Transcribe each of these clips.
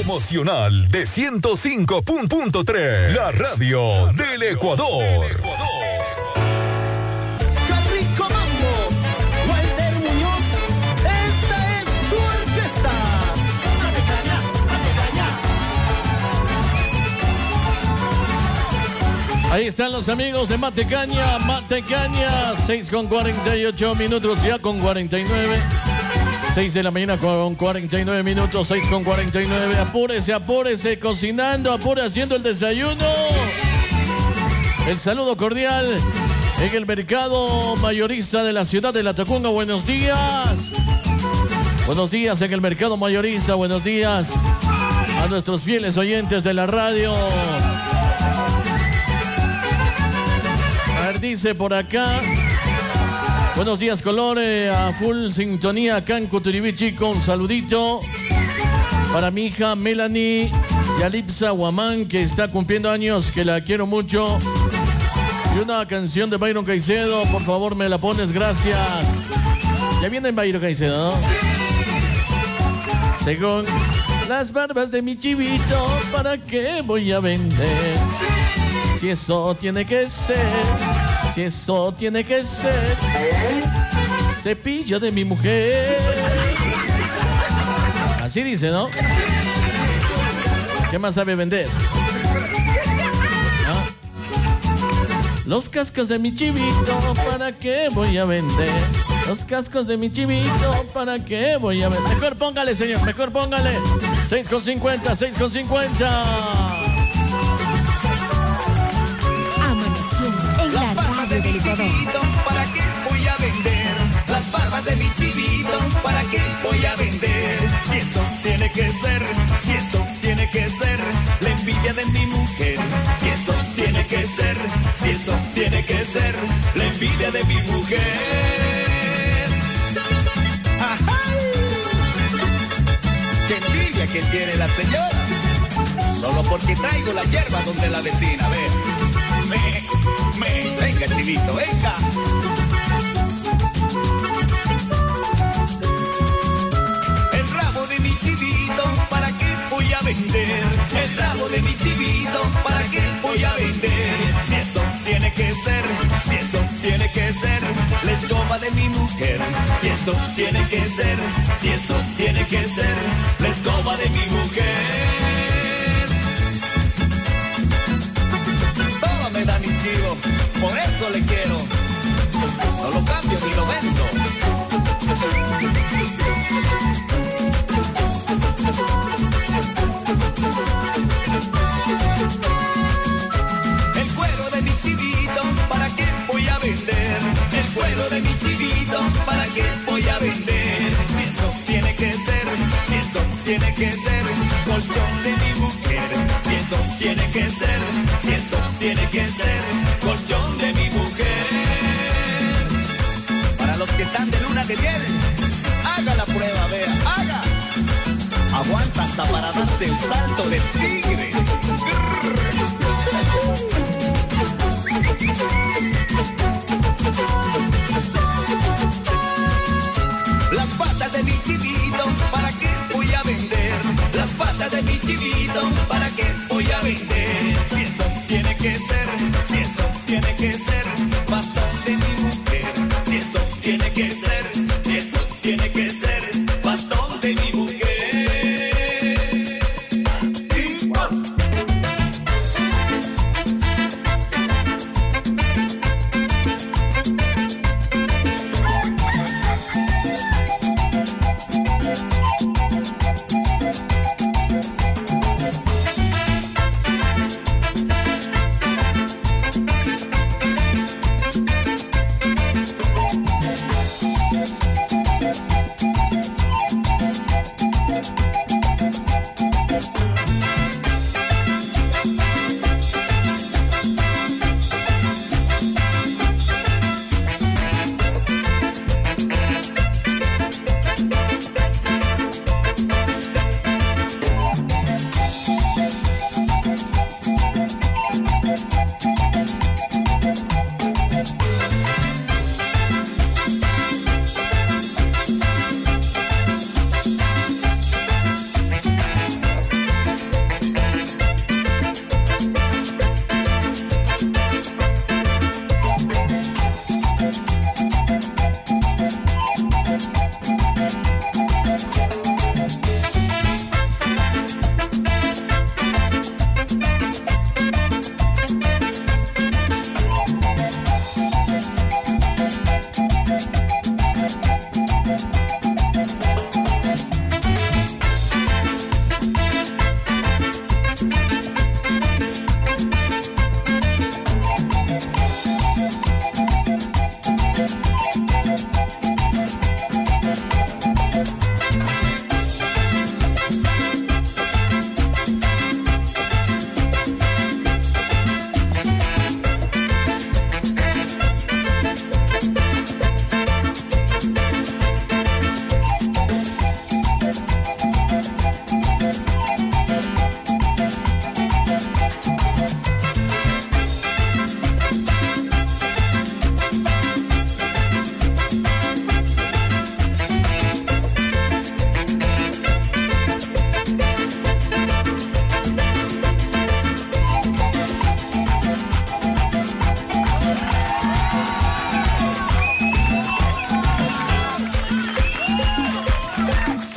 promocional de 105.3, la radio del Ecuador. Caprico Mambo, Walter Muñoz, esta es tu orquesta. Mate caña, mate caña. Ahí están los amigos de Mate Caña, 6:48 minutos, ya con 49. 6 de la mañana con 49 minutos, 6:49. Apúrese, apúrese, cocinando, apúrese, haciendo el desayuno. El saludo cordial en el mercado mayorista de la ciudad de La Tacunga. Buenos días. Buenos días en el mercado mayorista. Buenos días a nuestros fieles oyentes de la radio. A ver, dice por acá. Buenos días, Colores, a full sintonía acá en Cuturibichi, con un saludito para mi hija Melanie Yalipsa Guamán, que está cumpliendo años, que la quiero mucho. Y una canción de Byron Caicedo, por favor me la pones, gracias. Ya viene Byron Caicedo, ¿no? Según las barbas de mi chivito, ¿para qué voy a vender? Si eso tiene que ser, si eso tiene que ser, cepillo de mi mujer. Así dice, ¿no? ¿Qué más sabe vender? ¿Ah? Los cascos de mi chivito, ¿para qué voy a vender? Los cascos de mi chivito, ¿para qué voy a vender? Mejor póngale, señor, mejor póngale. 6:50, 6:50. Las barbas de mi chivito, ¿para qué voy a vender? Las barbas de mi chivito, ¿para qué voy a vender? Si eso tiene que ser, si eso tiene que ser, la envidia de mi mujer. Si eso tiene que ser, si eso tiene que ser, la envidia de mi mujer. ¡Ajá! ¡Qué envidia que tiene la señora! Solo porque traigo la hierba donde la vecina, ve. Venga, chivito, venga. El rabo de mi chivito, ¿para qué voy a vender? El rabo de mi chivito, ¿para qué voy a vender? Si eso tiene que ser, si eso tiene que ser, la escoba de mi mujer. Si eso tiene que ser, si eso tiene que ser, la escoba de mi mujer. Me da mi chivo, por eso le quiero. No lo cambio ni lo vendo. El cuero de mi chivito, ¿para qué voy a vender? El cuero de mi chivito, ¿para qué voy a vender? Si eso tiene que ser, si eso tiene que ser, colchón de mi mujer. Si eso tiene que ser, si eso tiene que ser, colchón de mi mujer. Para los que están de luna de miel, haga la prueba, vea, haga. Aguanta hasta para darse el salto del tigre. Las patas de mi chivito, ¿para qué voy a vender? Las patas de mi chivito, ¿para qué voy a vender? Si eso tiene que ser, si eso tiene que ser, bastón de mi mujer. Si eso tiene que ser, si eso tiene que ser, bastón de mi mujer.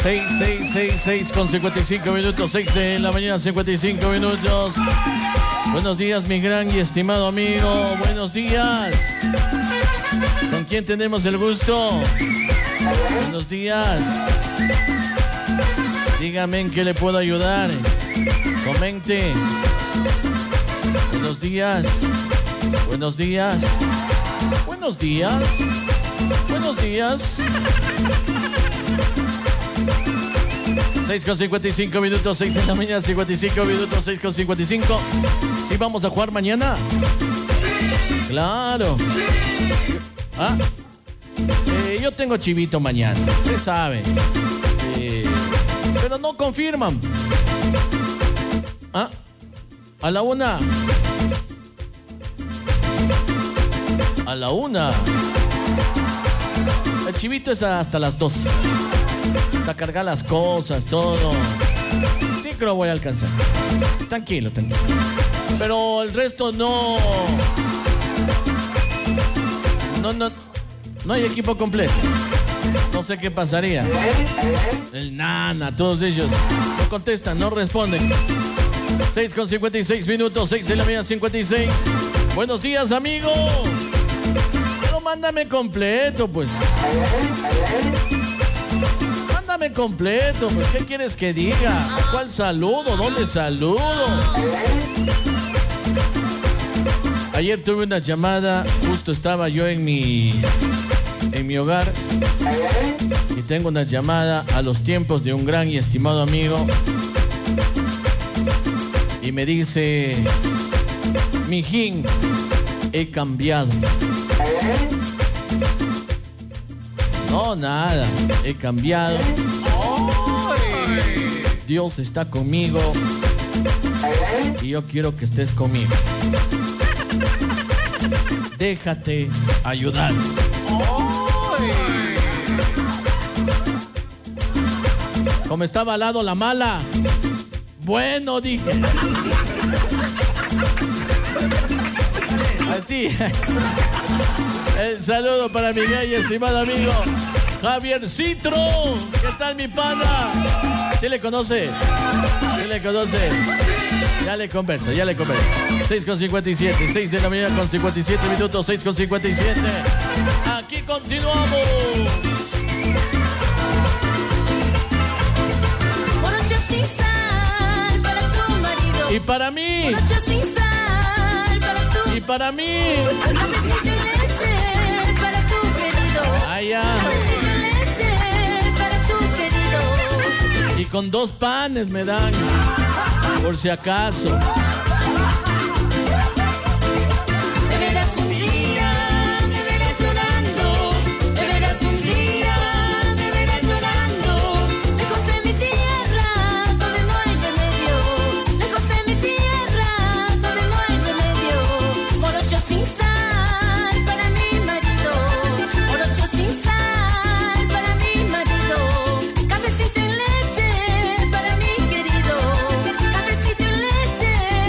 6 con 55 minutos, 6 de la mañana, 55 minutos. Buenos días, mi gran y estimado amigo. Buenos días. ¿Con quién tenemos el gusto? Buenos días. Dígame en qué le puedo ayudar. Comente. Buenos días. Buenos días. Buenos días. Buenos días. 6 con 55 minutos, 6 de la mañana, 55 minutos, 6 con 55. ¿Sí vamos a jugar mañana? Claro. ¿Ah? Yo tengo chivito mañana, usted sabe. Pero no confirman. ¿Ah? A la 1. A la 1. El chivito es hasta las 12. A cargar las cosas, todo. Sí que lo voy a alcanzar. Tranquilo, tranquilo. Pero el resto no hay equipo completo. No sé qué pasaría. El Nana, todos ellos no contestan, no responden. 6 con 56 minutos, 6 de la mañana, 56. Buenos días, amigo. Pero mándame completo, pues. Mándame completo, pues. ¿Qué quieres que diga? ¿Cuál saludo? ¿Dónde saludo? Ayer tuve una llamada, justo estaba yo en mi hogar y tengo una llamada a los tiempos de un gran y estimado amigo y me dice: mijín, he cambiado. No, nada, he cambiado. Dios está conmigo y yo quiero que estés conmigo. Déjate ayudar. Como estaba al lado la mala. Bueno, dije. Así. El saludo para mi gay estimado amigo Javier Citro. ¿Qué tal, mi pana? ¿Sí le conoce? ¿Sí le conoce? Ya le converso. 6 con 57, 6 de la mañana con 57 minutos, 6 con 57. Aquí continuamos. Morocho sin sal para tu marido. Y para mí. Morocho sin sal para tu. Y para mí. Cafecito y leche para tu querido. Allá. Cafecito y leche para tu querido. Y con 2 panes me dan. Por si acaso. Me verás un día, me verás llorando. Me verás un día, me verás llorando. Lejos de mi tierra, donde no hay remedio. Lejos de mi tierra, donde no hay remedio. Morocho sin sal para mi marido. Morocho sin sal para mi marido. Cafecito y leche para mi querido. Cafecito y leche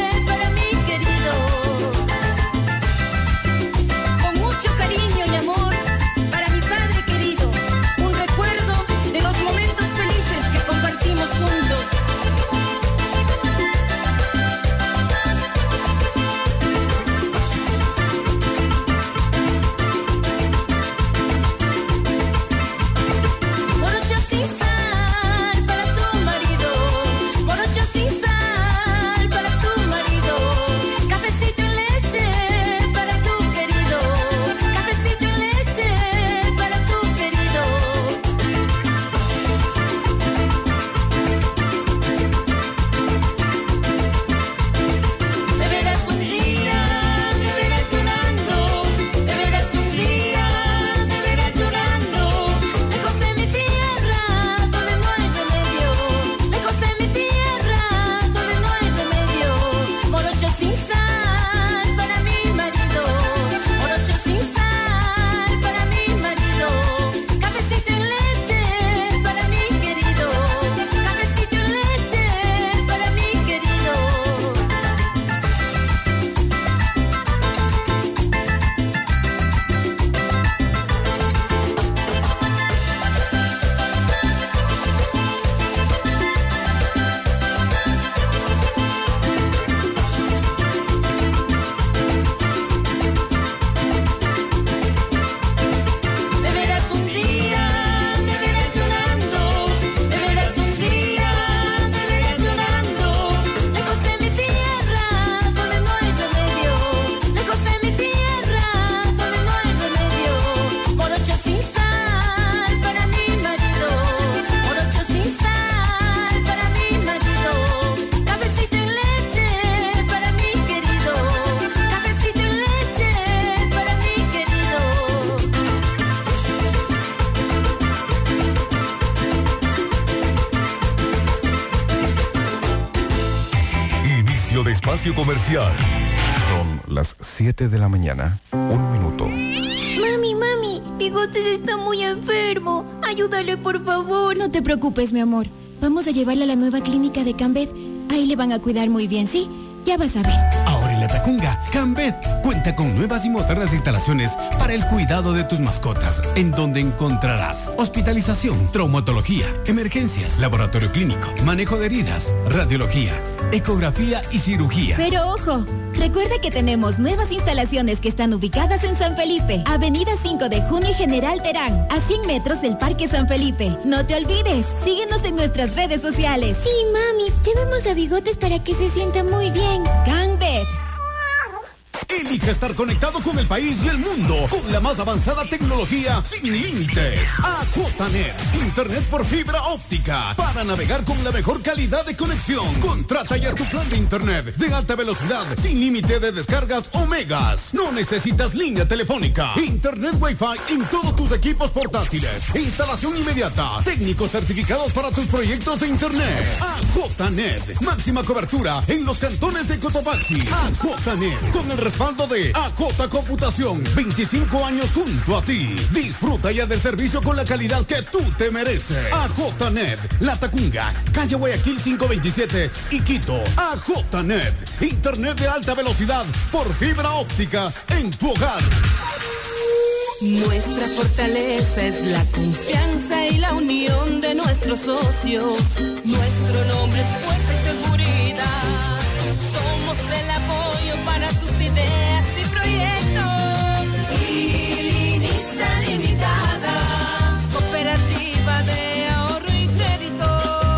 de espacio comercial. Son las 7 de la mañana, 1 minuto. Mami, Bigotes está muy enfermo. Ayúdale, por favor. No te preocupes, mi amor. Vamos a llevarla a la nueva clínica de Cambet. Ahí le van a cuidar muy bien, ¿sí? Ya vas a ver. Ahora en La Tacunga, Cambet cuenta con nuevas y modernas instalaciones para el cuidado de tus mascotas, en donde encontrarás hospitalización, traumatología, emergencias, laboratorio clínico, manejo de heridas, radiología, ecografía y cirugía. Pero ojo, recuerda que tenemos nuevas instalaciones que están ubicadas en San Felipe, Avenida 5 de Junio y General Terán, a 100 metros del Parque San Felipe. No te olvides, síguenos en nuestras redes sociales. Sí, mami, llevemos a Bigotes para que se sienta muy bien. Cambet. Elige estar conectado con el país y el mundo con la más avanzada tecnología sin límites. AJNet, internet por fibra óptica para navegar con la mejor calidad de conexión. Contrata ya tu plan de internet de alta velocidad sin límite de descargas o megas. No necesitas línea telefónica. Internet Wi-Fi en todos tus equipos portátiles. Instalación inmediata. Técnicos certificados para tus proyectos de internet. AJNet, máxima cobertura en los cantones de Cotopaxi. AJNet, con el respaldo de AJ Computación, 25 años junto a ti. Disfruta ya del servicio con la calidad que tú te mereces. AJNet, La Tacunga, calle Guayaquil 527 y Quito. AJNet, internet de alta velocidad por fibra óptica en tu hogar. Nuestra fortaleza es la confianza y la unión de nuestros socios. Nuestro nombre es fuerza y seguridad. Somos el apoyo para tus ideas y proyectos. Iliniza Limitada, cooperativa de ahorro y crédito.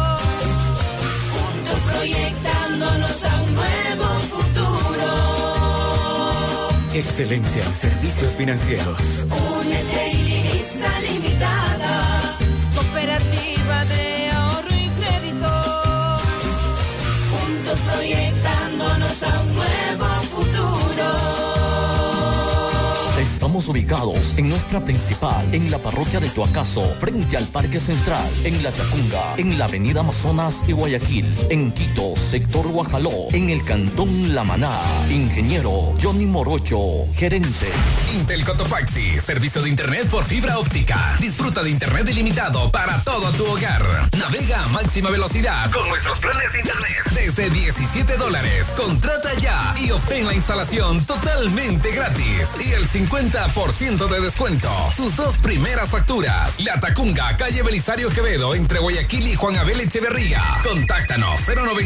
Juntos proyectándonos a un nuevo futuro. Excelencia en servicios financieros. Únete Iliniza Limitada, cooperativa de ahorro y crédito. Juntos proyectándonos a un nuevo futuro. Estamos ubicados en nuestra principal, en la parroquia de Tuacaso, frente al Parque Central, en La Tacunga, en la avenida Amazonas y Guayaquil, en Quito, sector Guajaló, en el cantón La Maná. Ingeniero Johnny Morocho, gerente. Intel Cotopaxi, servicio de internet por fibra óptica. Disfruta de internet ilimitado para todo tu hogar. Navega a máxima velocidad con nuestros planes de internet desde $17. Contrata ya y obtén la instalación totalmente gratis y el 50% de descuento. Tus 2 primeras facturas. La Tacunga, calle Belisario Quevedo, entre Guayaquil y Juan Abel Echeverría. Contáctanos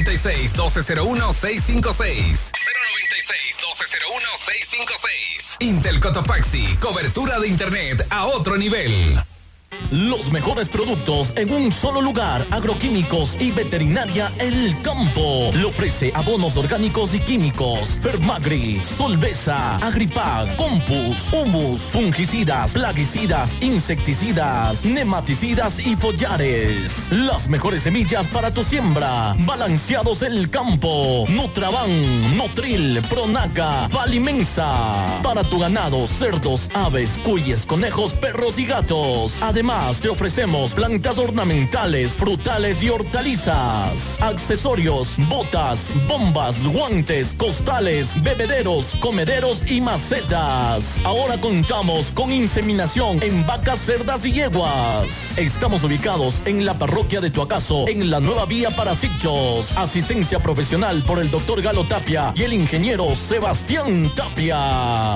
096-1201-656. 096-1201-656. Intel Cotopaxi, cobertura de internet a otro nivel. Los mejores productos en un solo lugar. Agroquímicos y veterinaria El Campo. Le ofrece abonos orgánicos y químicos. Fermagri, Solvesa, Agripag, Compus, Humus, fungicidas, plaguicidas, insecticidas, nematicidas y follares. Las mejores semillas para tu siembra. Balanceados El Campo. Nutraban, Nutril, Pronaca, Valimensa. Para tu ganado, cerdos, aves, cuyes, conejos, perros y gatos. Además, te ofrecemos plantas ornamentales, frutales y hortalizas, accesorios, botas, bombas, guantes, costales, bebederos, comederos y macetas. Ahora contamos con inseminación en vacas, cerdas y yeguas. Estamos ubicados en la parroquia de Tuacaso, en la nueva vía para Sichos. Asistencia profesional por el doctor Galo Tapia y el ingeniero Sebastián Tapia.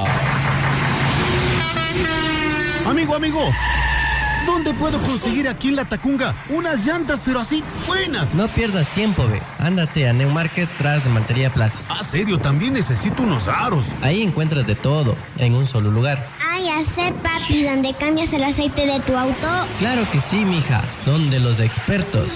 Amigo, ¿dónde puedo conseguir aquí en La Tacunga unas llantas, pero así buenas? No pierdas tiempo, ve. Ándate a Neumarket tras de Mantería Plaza. Ah, serio, también necesito unos aros. Ahí encuentras de todo, en un solo lugar. Ah, ya sé, papi, ¿dónde cambias el aceite de tu auto? Claro que sí, mija. Donde los expertos.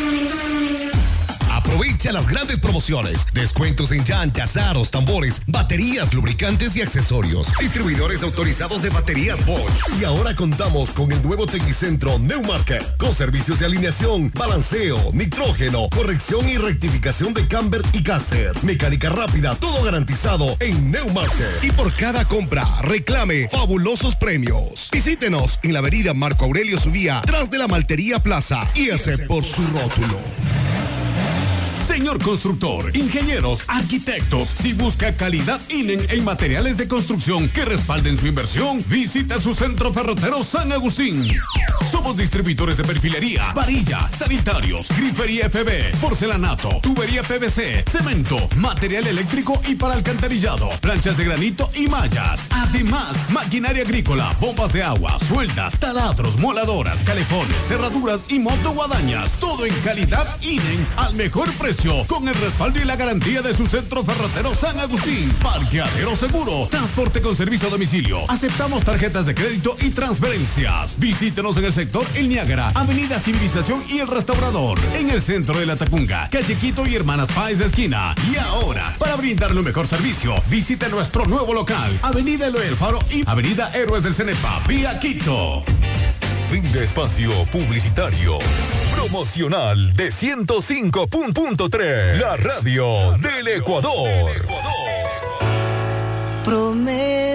Aprovecha las grandes promociones. Descuentos en llantas, aros, tambores, baterías, lubricantes y accesorios. Distribuidores autorizados de baterías Bosch. Y ahora contamos con el nuevo Tecnicentro Neumarket, con servicios de alineación, balanceo, nitrógeno, corrección y rectificación de camber y caster. Mecánica rápida, todo garantizado en Neumarket. Y por cada compra, reclame fabulosos premios. Visítenos en la avenida Marco Aurelio Subía, tras de la Maltería Plaza, y ese por su rótulo. Señor constructor, ingenieros, arquitectos, si busca calidad INEN en materiales de construcción que respalden su inversión, visita su centro ferretero San Agustín. Somos distribuidores de perfilería, varilla, sanitarios, grifería FB, porcelanato, tubería PVC, cemento, material eléctrico y para alcantarillado, planchas de granito y mallas. Además, maquinaria agrícola, bombas de agua, sueldas, taladros, moladoras, calefones, cerraduras y motoguadañas. Todo en calidad INEN al mejor precio, con el respaldo y la garantía de su centro ferretero San Agustín. Parqueadero seguro, transporte con servicio a domicilio. Aceptamos tarjetas de crédito y transferencias. Visítenos en el sector El Niágara, Avenida Civilización y El Restaurador, en el centro de La Tacunga, Calle Quito y Hermanas Páez de esquina. Y ahora, para brindarle un mejor servicio, visite nuestro nuevo local, Avenida Eloy Alfaro y Avenida Héroes del Cenepa, vía Quito. Fin de espacio publicitario. Promocional de 105.3, la radio del Ecuador. Prometo